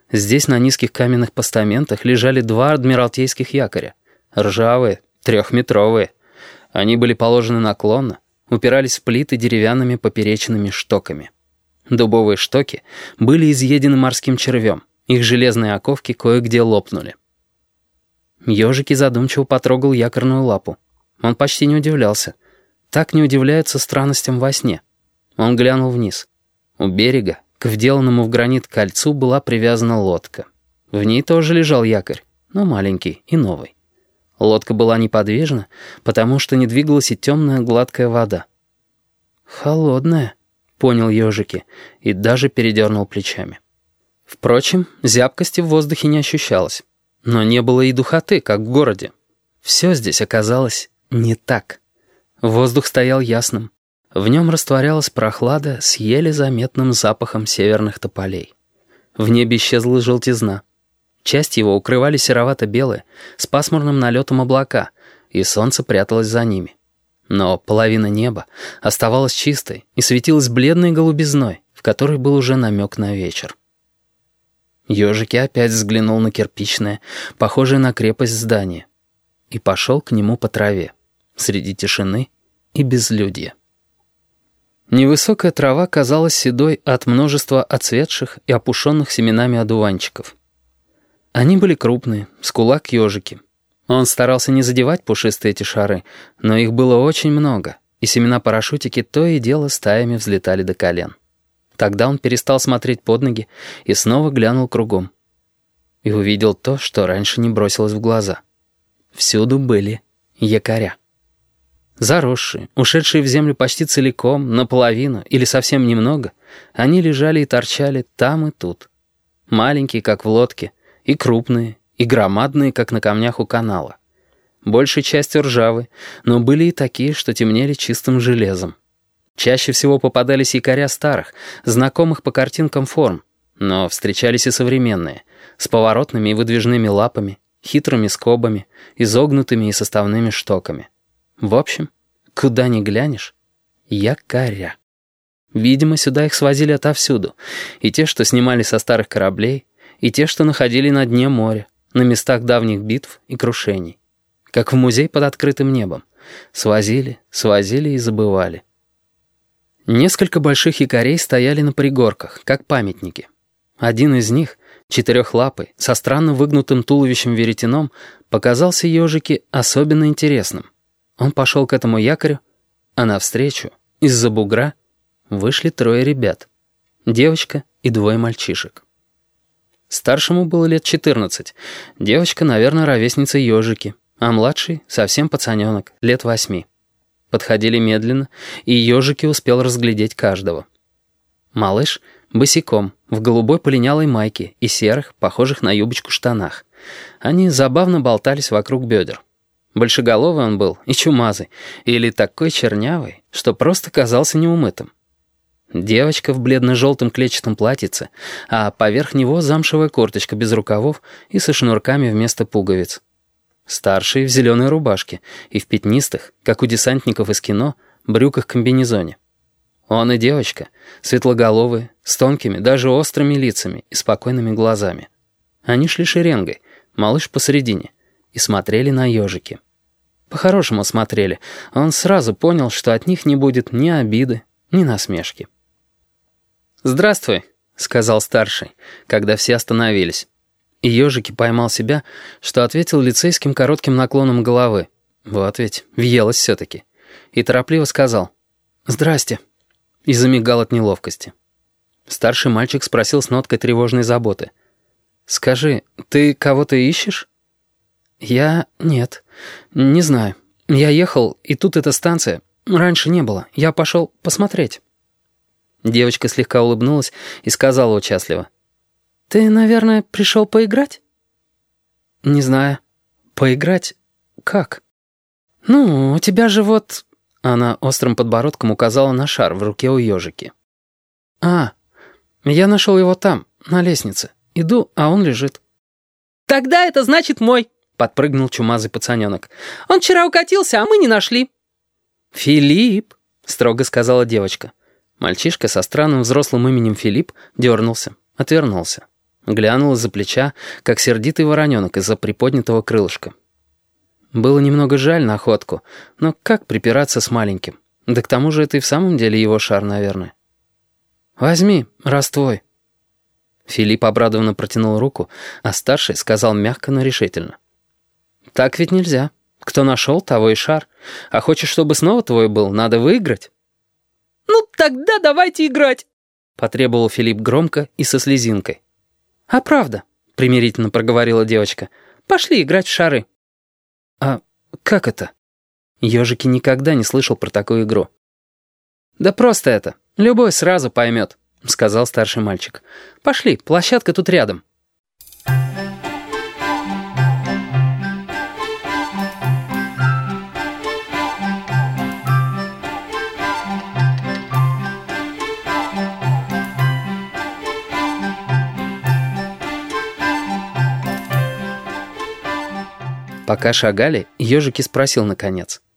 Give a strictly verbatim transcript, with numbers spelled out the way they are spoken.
Здесь на низких каменных постаментах лежали два адмиралтейских якоря. Ржавые, трехметровые. Они были положены наклонно, упирались в плиты деревянными поперечными штоками. Дубовые штоки были изъедены морским червем. Их железные оковки кое-где лопнули. Ёжики задумчиво потрогал якорную лапу. Он почти не удивлялся. Так не удивляются странностям во сне. Он глянул вниз. У берега к вделанному в гранит кольцу была привязана лодка. В ней тоже лежал якорь, но маленький и новый. Лодка была неподвижна, потому что не двигалась и темная гладкая вода. «Холодная», — понял ёжики, и даже передернул плечами. Впрочем, зябкости в воздухе не ощущалось. Но не было и духоты, как в городе. Все здесь оказалось не так. Воздух стоял ясным. В нем растворялась прохлада с еле заметным запахом северных тополей. В небе исчезла желтизна. Часть его укрывали серовато-белые, с пасмурным налетом облака, и солнце пряталось за ними. Но половина неба оставалась чистой и светилась бледной голубизной, в которой был уже намек на вечер. Ёжики опять взглянул на кирпичное, похожее на крепость здание, и пошел к нему по траве, среди тишины и безлюдья. Невысокая трава казалась седой от множества отцветших и опушенных семенами одуванчиков. Они были крупные, с кулак ёжики. Он старался не задевать пушистые эти шары, но их было очень много, и семена-парашютики то и дело стаями взлетали до колен. Тогда он перестал смотреть под ноги и снова глянул кругом. И увидел то, что раньше не бросилось в глаза. Всюду были якоря. Заросшие, ушедшие в землю почти целиком, наполовину или совсем немного, они лежали и торчали там и тут. Маленькие, как в лодке, и крупные, и громадные, как на камнях у канала. Большей частью ржавые, но были и такие, что темнели чистым железом. Чаще всего попадались якоря старых, знакомых по картинкам форм, но встречались и современные, с поворотными и выдвижными лапами, хитрыми скобами, изогнутыми и составными штоками. В общем, куда ни глянешь — якоря. Видимо, сюда их свозили отовсюду, и те, что снимали со старых кораблей, и те, что находили на дне моря, на местах давних битв и крушений. Как в музей под открытым небом. Свозили, свозили и забывали. Несколько больших якорей стояли на пригорках, как памятники. Один из них, четырехлапый, со странно выгнутым туловищем-веретеном, показался ёжике особенно интересным. Он пошел к этому якорю, а навстречу, из-за бугра, вышли трое ребят. Девочка и двое мальчишек. Старшему было лет четырнадцать. Девочка, наверное, ровесница ёжики, а младший — совсем пацаненок, лет восьми. Подходили медленно, и ёжики успел разглядеть каждого. Малыш босиком, в голубой полинялой майке и серых, похожих на юбочку, штанах. Они забавно болтались вокруг бедер. Большеголовый он был и чумазый, или такой чернявый, что просто казался неумытым. Девочка в бледно-желтом клетчатом платьице, а поверх него замшевая курточка без рукавов и со шнурками вместо пуговиц. Старший в зеленой рубашке и в пятнистых, как у десантников из кино, брюках-комбинезоне. Он и девочка, светлоголовые, с тонкими, даже острыми лицами и спокойными глазами. Они шли шеренгой, малыш посередине, и смотрели на ёжики. По-хорошему смотрели. Он сразу понял, что от них не будет ни обиды, ни насмешки. «Здравствуй», — сказал старший, когда все остановились. И ёжики поймал себя, что ответил лицейским коротким наклоном головы. Вот ведь, въелось все-таки. И торопливо сказал «Здрасте», и замигал от неловкости. Старший мальчик спросил с ноткой тревожной заботы. «Скажи, ты кого-то ищешь?» «Я... нет, не знаю. Я ехал, и тут эта станция. Раньше не было. Я пошел посмотреть». Девочка слегка улыбнулась и сказала участливо. «Ты, наверное, пришел поиграть?» «Не знаю. Поиграть? Как?» «Ну, у тебя же вот...» Она острым подбородком указала на шар в руке у ёжики. «А, я нашел его там, на лестнице. Иду, а он лежит». «Тогда это значит мой», — подпрыгнул чумазый пацаненок. «Он вчера укатился, а мы не нашли». «Филипп», — строго сказала девочка. Мальчишка со странным взрослым именем Филипп дернулся, отвернулся. Глянул из-за плеча, как сердитый вороненок из-за приподнятого крылышка. Было немного жаль находку, но как припираться с маленьким? Да к тому же это и в самом деле его шар, наверное. «Возьми, раз твой». Филипп обрадованно протянул руку, а старший сказал мягко, но решительно. «Так ведь нельзя. Кто нашел, того и шар. А хочешь, чтобы снова твой был, надо выиграть». «Ну, тогда давайте играть», — потребовал Филипп громко и со слезинкой. «А правда», — примирительно проговорила девочка, — «пошли играть в шары». «А как это?» Ёжики никогда не слышал про такую игру. «Да просто это. Любой сразу поймет», — сказал старший мальчик. «Пошли, площадка тут рядом». Пока шагали, Ёжики спросил наконец.